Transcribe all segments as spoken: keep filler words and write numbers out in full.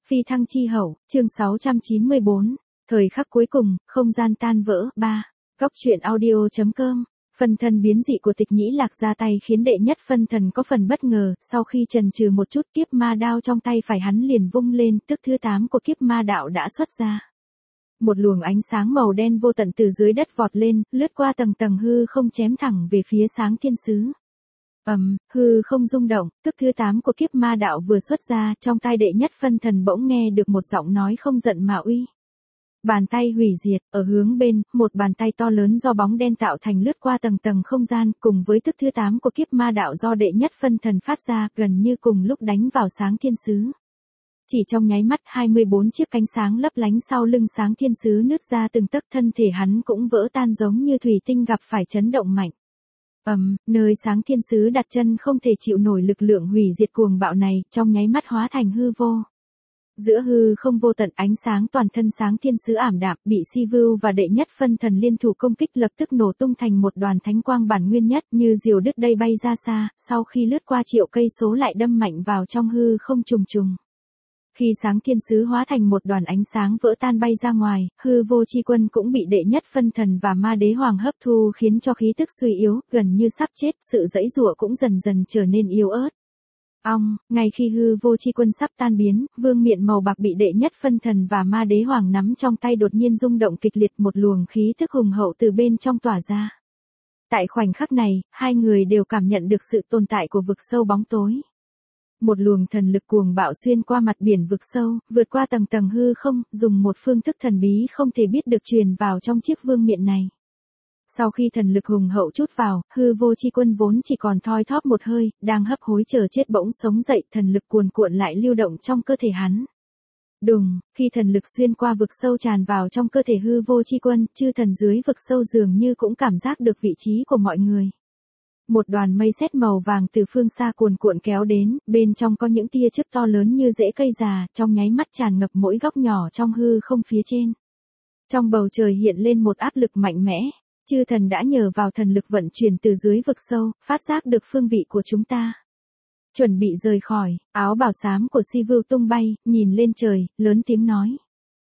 Phi thăng chi hậu, chương sáu trăm chín mươi bốn, thời khắc cuối cùng, không gian tan vỡ, ba. Góc truyện audio.com. Phân thân biến dị của Tịch Nhĩ Lạc ra tay khiến đệ nhất phân thần có phần bất ngờ, sau khi chần chừ một chút kiếp ma đao trong tay phải hắn liền vung lên, tức thứ tám của kiếp ma đạo đã xuất ra. Một luồng ánh sáng màu đen vô tận từ dưới đất vọt lên, lướt qua tầng tầng hư không chém thẳng về phía Sáng Thiên Sứ. Ầm, um, hư không rung động, tức thứ tám của kiếp ma đạo vừa xuất ra, trong tai đệ nhất phân thần bỗng nghe được một giọng nói không giận mà uy. Bàn tay hủy diệt, ở hướng bên, một bàn tay to lớn do bóng đen tạo thành lướt qua tầng tầng không gian, cùng với tức thứ tám của kiếp ma đạo do đệ nhất phân thần phát ra, gần như cùng lúc đánh vào Sáng Thiên Sứ. Chỉ trong nháy mắt, hai mươi bốn chiếc cánh sáng lấp lánh sau lưng Sáng Thiên Sứ nứt ra từng tấc, thân thể hắn cũng vỡ tan giống như thủy tinh gặp phải chấn động mạnh. Ầm, um, nơi Sáng Thiên Sứ đặt chân không thể chịu nổi lực lượng hủy diệt cuồng bạo này, trong nháy mắt hóa thành hư vô. Giữa hư không vô tận, ánh sáng toàn thân Sáng Thiên Sứ ảm đạm, bị Si Vưu và đệ nhất phân thần liên thủ công kích lập tức nổ tung thành một đoàn thánh quang bản nguyên nhất, như diều đứt dây bay ra xa, sau khi lướt qua triệu cây số lại đâm mạnh vào trong hư không trùng trùng. Khi Sáng Thiên Sứ hóa thành một đoàn ánh sáng vỡ tan bay ra ngoài, hư vô chi quân cũng bị đệ nhất phân thần và ma đế hoàng hấp thu khiến cho khí tức suy yếu, gần như sắp chết, sự giãy giụa cũng dần dần trở nên yếu ớt. Ong, ngay khi hư vô chi quân sắp tan biến, vương miện màu bạc bị đệ nhất phân thần và ma đế hoàng nắm trong tay đột nhiên rung động kịch liệt, một luồng khí tức hùng hậu từ bên trong tỏa ra. Tại khoảnh khắc này, hai người đều cảm nhận được sự tồn tại của vực sâu bóng tối. Một luồng thần lực cuồng bạo xuyên qua mặt biển vực sâu, vượt qua tầng tầng hư không, dùng một phương thức thần bí không thể biết được truyền vào trong chiếc vương miện này. Sau khi thần lực hùng hậu trút vào, hư vô chi quân vốn chỉ còn thoi thóp một hơi, đang hấp hối chờ chết bỗng sống dậy, thần lực cuồn cuộn lại lưu động trong cơ thể hắn. Đùng, khi thần lực xuyên qua vực sâu tràn vào trong cơ thể hư vô chi quân, chư thần dưới vực sâu dường như cũng cảm giác được vị trí của mọi người. Một đoàn mây sét màu vàng từ phương xa cuồn cuộn kéo đến, bên trong có những tia chớp to lớn như rễ cây già, trong nháy mắt tràn ngập mỗi góc nhỏ trong hư không phía trên. Trong bầu trời hiện lên một áp lực mạnh mẽ, chư thần đã nhờ vào thần lực vận chuyển từ dưới vực sâu, phát giác được phương vị của chúng ta. Chuẩn bị rời khỏi, áo bào xám của Si Vưu tung bay, nhìn lên trời, lớn tiếng nói.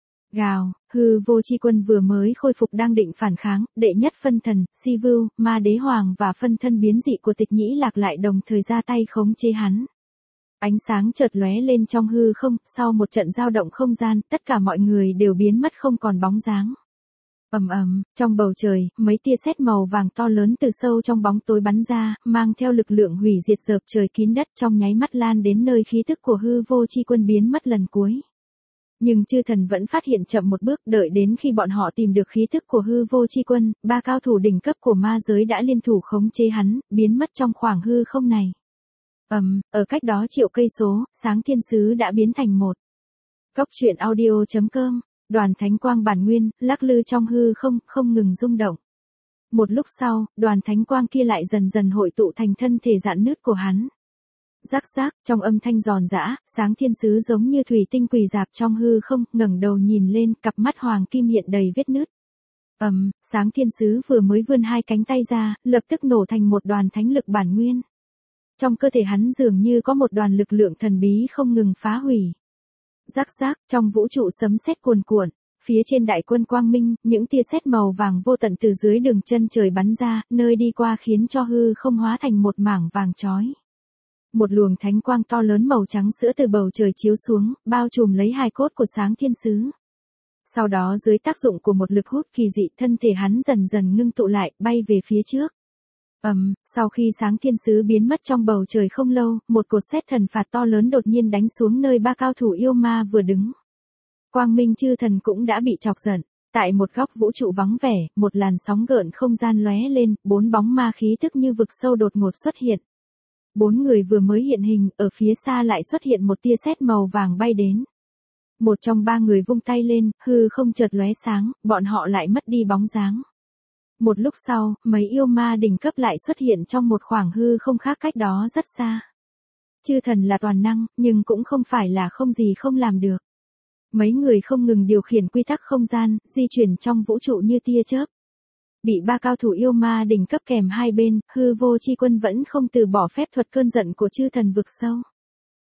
Gào, hư vô chi quân vừa mới khôi phục đang định phản kháng, đệ nhất phân thần, Si Vưu, ma đế hoàng và phân thân biến dị của Tịch Nhĩ Lạc lại đồng thời ra tay khống chế hắn. Ánh sáng chợt lóe lên trong hư không, sau một trận dao động không gian, tất cả mọi người đều biến mất không còn bóng dáng. Ầm ầm, trong bầu trời, mấy tia sét màu vàng to lớn từ sâu trong bóng tối bắn ra, mang theo lực lượng hủy diệt dợp trời kín đất, trong nháy mắt lan đến nơi khí tức của hư vô chi quân biến mất lần cuối. Nhưng chư thần vẫn phát hiện chậm một bước, đợi đến khi bọn họ tìm được khí tức của hư vô chi quân, ba cao thủ đỉnh cấp của ma giới đã liên thủ khống chế hắn, biến mất trong khoảng hư không này. Ầm, um, ở cách đó triệu cây số, Sáng Thiên Sứ đã biến thành một. Góc truyện audio.com. Đoàn thánh quang bản nguyên, lắc lư trong hư không, không ngừng rung động. Một lúc sau, đoàn thánh quang kia lại dần dần hội tụ thành thân thể rạn nứt của hắn. Rắc rác, trong âm thanh giòn giã, Sáng Thiên Sứ giống như thủy tinh quỳ dạp trong hư không, ngẩng đầu nhìn lên, cặp mắt hoàng kim hiện đầy vết nứt. Ầm, um, Sáng Thiên Sứ vừa mới vươn hai cánh tay ra, lập tức nổ thành một đoàn thánh lực bản nguyên. Trong cơ thể hắn dường như có một đoàn lực lượng thần bí không ngừng phá hủy. Rắc rác, trong vũ trụ sấm sét cuồn cuộn, phía trên đại quân quang minh, những tia sét màu vàng vô tận từ dưới đường chân trời bắn ra, nơi đi qua khiến cho hư không hóa thành một mảng vàng chói. Một luồng thánh quang to lớn màu trắng sữa từ bầu trời chiếu xuống, bao trùm lấy hài cốt của Sáng Thiên Sứ. Sau đó dưới tác dụng của một lực hút kỳ dị, thân thể hắn dần dần ngưng tụ lại, bay về phía trước. Ầm, um, sau khi Sáng Thiên Sứ biến mất trong bầu trời không lâu, một cột sét thần phạt to lớn đột nhiên đánh xuống nơi ba cao thủ yêu ma vừa đứng. Quang minh chư thần cũng đã bị chọc giận. Tại một góc vũ trụ vắng vẻ, một làn sóng gợn không gian lóe lên, bốn bóng ma khí tức như vực sâu đột ngột xuất hiện. Bốn người vừa mới hiện hình, ở phía xa lại xuất hiện một tia sét màu vàng bay đến. Một trong ba người vung tay lên, hư không chợt lóe sáng, bọn họ lại mất đi bóng dáng. Một lúc sau, mấy yêu ma đỉnh cấp lại xuất hiện trong một khoảng hư không khác cách đó rất xa. Chư thần là toàn năng, nhưng cũng không phải là không gì không làm được. Mấy người không ngừng điều khiển quy tắc không gian, di chuyển trong vũ trụ như tia chớp. Bị ba cao thủ yêu ma đỉnh cấp kèm hai bên, hư vô chi quân vẫn không từ bỏ phép thuật cơn giận của chư thần vực sâu.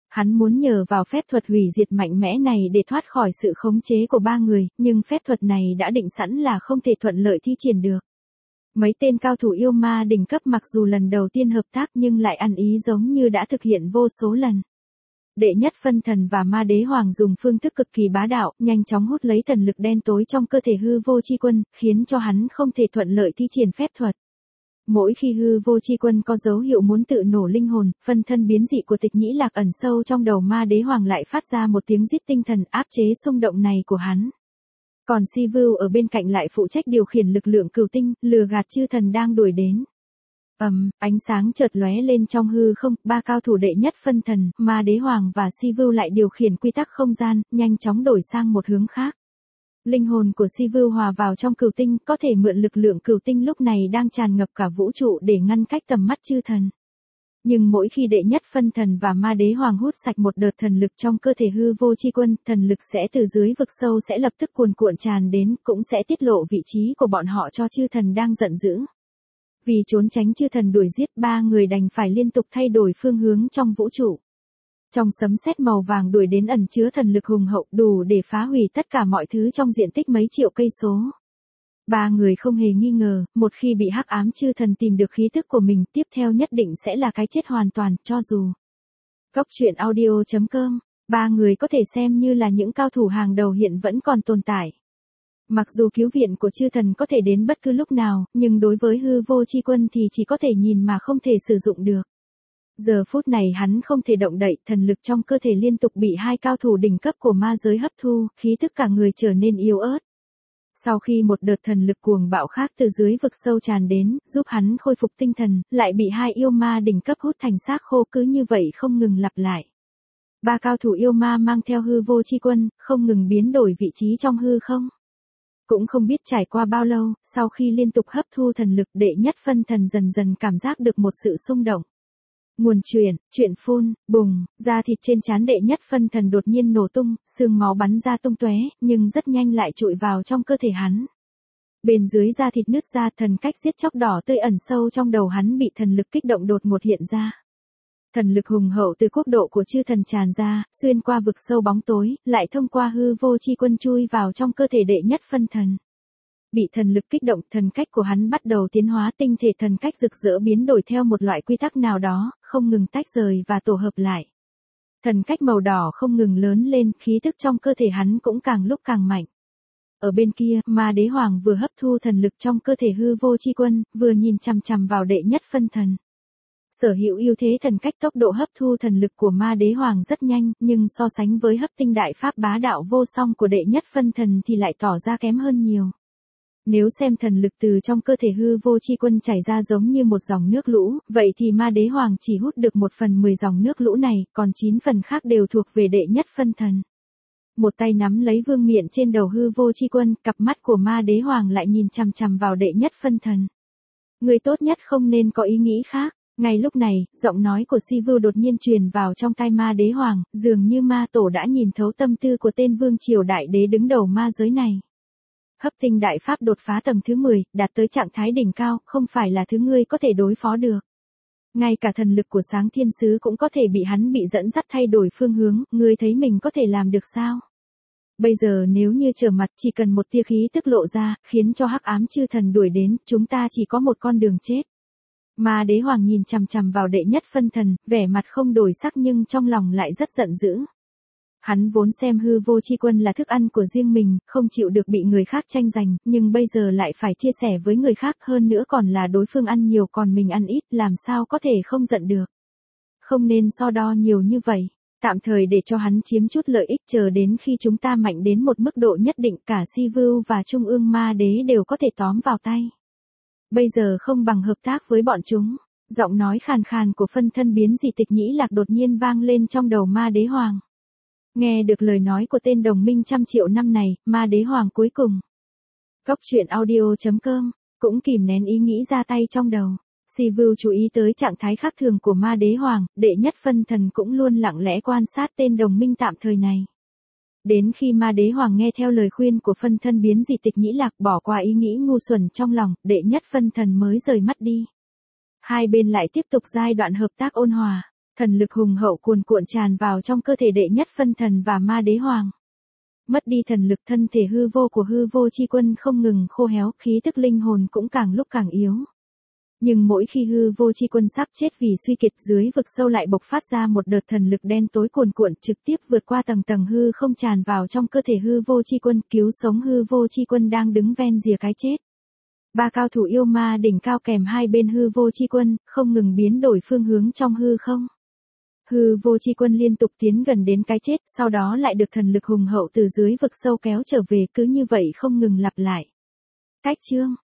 Hắn muốn nhờ vào phép thuật hủy diệt mạnh mẽ này để thoát khỏi sự khống chế của ba người, nhưng phép thuật này đã định sẵn là không thể thuận lợi thi triển được. Mấy tên cao thủ yêu ma đỉnh cấp mặc dù lần đầu tiên hợp tác nhưng lại ăn ý giống như đã thực hiện vô số lần. Đệ nhất phân thần và ma đế hoàng dùng phương thức cực kỳ bá đạo, nhanh chóng hút lấy thần lực đen tối trong cơ thể hư vô chi quân, khiến cho hắn không thể thuận lợi thi triển phép thuật. Mỗi khi hư vô chi quân có dấu hiệu muốn tự nổ linh hồn, phân thân biến dị của Tịch Nhĩ Lạc ẩn sâu trong đầu ma đế hoàng lại phát ra một tiếng rít tinh thần áp chế xung động này của hắn. Còn Si Vu ở bên cạnh lại phụ trách điều khiển lực lượng cửu tinh, lừa gạt chư thần đang đuổi đến. Ầm, um, ánh sáng chợt lóe lên trong hư không, ba cao thủ đệ nhất phân thần, ma đế hoàng và Si Vu lại điều khiển quy tắc không gian, nhanh chóng đổi sang một hướng khác. Linh hồn của Si Vu hòa vào trong cửu tinh, có thể mượn lực lượng cửu tinh lúc này đang tràn ngập cả vũ trụ để ngăn cách tầm mắt chư thần. Nhưng mỗi khi đệ nhất phân thần và ma đế hoàng hút sạch một đợt thần lực trong cơ thể hư vô chi quân, thần lực sẽ từ dưới vực sâu sẽ lập tức cuồn cuộn tràn đến, cũng sẽ tiết lộ vị trí của bọn họ cho chư thần đang giận dữ. Vì trốn tránh chư thần đuổi giết, ba người đành phải liên tục thay đổi phương hướng trong vũ trụ. Trong sấm sét màu vàng đuổi đến ẩn chứa thần lực hùng hậu đủ để phá hủy tất cả mọi thứ trong diện tích mấy triệu cây số. Ba người không hề nghi ngờ, một khi bị hắc ám chư thần tìm được khí tức của mình, tiếp theo nhất định sẽ là cái chết hoàn toàn, cho dù. Góc truyện audio chấm com, ba người có thể xem như là những cao thủ hàng đầu hiện vẫn còn tồn tại. Mặc dù cứu viện của chư thần có thể đến bất cứ lúc nào, nhưng đối với hư vô chi quân thì chỉ có thể nhìn mà không thể sử dụng được. Giờ phút này hắn không thể động đậy, thần lực trong cơ thể liên tục bị hai cao thủ đỉnh cấp của ma giới hấp thu, khí tức cả người trở nên yếu ớt. Sau khi một đợt thần lực cuồng bạo khác từ dưới vực sâu tràn đến, giúp hắn khôi phục tinh thần, lại bị hai yêu ma đỉnh cấp hút thành xác khô, cứ như vậy không ngừng lặp lại. Ba cao thủ yêu ma mang theo hư vô chi quân, không ngừng biến đổi vị trí trong hư không. Cũng không biết trải qua bao lâu, sau khi liên tục hấp thu thần lực, đệ nhất phân thần dần dần cảm giác được một sự xung động. Nguồn truyền, chuyện phun, bùng, da thịt trên trán đệ nhất phân thần đột nhiên nổ tung, xương máu bắn ra tung tóe, nhưng rất nhanh lại trụi vào trong cơ thể hắn. Bên dưới da thịt nứt ra, thần cách giết chóc đỏ tươi ẩn sâu trong đầu hắn bị thần lực kích động đột ngột hiện ra. Thần lực hùng hậu từ quốc độ của chư thần tràn ra, xuyên qua vực sâu bóng tối, lại thông qua hư vô chi quân chui vào trong cơ thể đệ nhất phân thần. Bị thần lực kích động, thần cách của hắn bắt đầu tiến hóa, tinh thể thần cách rực rỡ biến đổi theo một loại quy tắc nào đó, không ngừng tách rời và tổ hợp lại. Thần cách màu đỏ không ngừng lớn lên, khí tức trong cơ thể hắn cũng càng lúc càng mạnh. Ở bên kia, ma đế hoàng vừa hấp thu thần lực trong cơ thể hư vô chi quân, vừa nhìn chằm chằm vào đệ nhất phân thần. Sở hữu ưu thế thần cách, tốc độ hấp thu thần lực của ma đế hoàng rất nhanh, nhưng so sánh với hấp tinh đại pháp bá đạo vô song của đệ nhất phân thần thì lại tỏ ra kém hơn nhiều. Nếu xem thần lực từ trong cơ thể hư vô chi quân chảy ra giống như một dòng nước lũ, vậy thì ma đế hoàng chỉ hút được một phần mười dòng nước lũ này, còn chín phần khác đều thuộc về đệ nhất phân thần. Một tay nắm lấy vương miện trên đầu hư vô chi quân, cặp mắt của ma đế hoàng lại nhìn chằm chằm vào đệ nhất phân thần. Người tốt nhất không nên có ý nghĩ khác. Ngay lúc này, giọng nói của Si Vu đột nhiên truyền vào trong tai ma đế hoàng, dường như ma tổ đã nhìn thấu tâm tư của tên vương triều đại đế đứng đầu ma giới này. Hấp tinh đại pháp đột phá tầng thứ mười, đạt tới trạng thái đỉnh cao, không phải là thứ ngươi có thể đối phó được. Ngay cả thần lực của sáng thiên sứ cũng có thể bị hắn bị dẫn dắt thay đổi phương hướng, ngươi thấy mình có thể làm được sao? Bây giờ nếu như trở mặt chỉ cần một tia khí tức lộ ra, khiến cho hắc ám chư thần đuổi đến, chúng ta chỉ có một con đường chết. Ma đế hoàng nhìn chằm chằm vào đệ nhất phân thần, vẻ mặt không đổi sắc nhưng trong lòng lại rất giận dữ. Hắn vốn xem hư vô chi quân là thức ăn của riêng mình, không chịu được bị người khác tranh giành, nhưng bây giờ lại phải chia sẻ với người khác, hơn nữa còn là đối phương ăn nhiều còn mình ăn ít, làm sao có thể không giận được. Không nên so đo nhiều như vậy, tạm thời để cho hắn chiếm chút lợi ích, chờ đến khi chúng ta mạnh đến một mức độ nhất định, cả Si Vu và Trung ương ma đế đều có thể tóm vào tay. Bây giờ không bằng hợp tác với bọn chúng. Giọng nói khàn khàn của phân thân biến dị Tịch Nhĩ Lạc đột nhiên vang lên trong đầu ma đế hoàng. Nghe được lời nói của tên đồng minh trăm triệu năm này, ma đế hoàng cuối cùng. Góc truyện audio chấm com, cũng kìm nén ý nghĩ ra tay trong đầu. Si Vu chú ý tới trạng thái khác thường của ma đế hoàng, đệ nhất phân thần cũng luôn lặng lẽ quan sát tên đồng minh tạm thời này. Đến khi ma đế hoàng nghe theo lời khuyên của phân thân biến dị Tịch Nhĩ Lạc, bỏ qua ý nghĩ ngu xuẩn trong lòng, đệ nhất phân thần mới rời mắt đi. Hai bên lại tiếp tục giai đoạn hợp tác ôn hòa. Thần lực hùng hậu cuồn cuộn tràn vào trong cơ thể đệ nhất phân thần và ma đế hoàng. Mất đi thần lực, thân thể hư vô của hư vô chi quân không ngừng khô héo, khí tức linh hồn cũng càng lúc càng yếu. Nhưng mỗi khi hư vô chi quân sắp chết vì suy kiệt, dưới vực sâu lại bộc phát ra một đợt thần lực đen tối cuồn cuộn, trực tiếp vượt qua tầng tầng hư không tràn vào trong cơ thể hư vô chi quân, cứu sống hư vô chi quân đang đứng ven rìa cái chết. Ba cao thủ yêu ma đỉnh cao kèm hai bên hư vô chi quân, không ngừng biến đổi phương hướng trong hư không. Hư vô chi quân liên tục tiến gần đến cái chết, sau đó lại được thần lực hùng hậu từ dưới vực sâu kéo trở về, cứ như vậy không ngừng lặp lại. Cách chương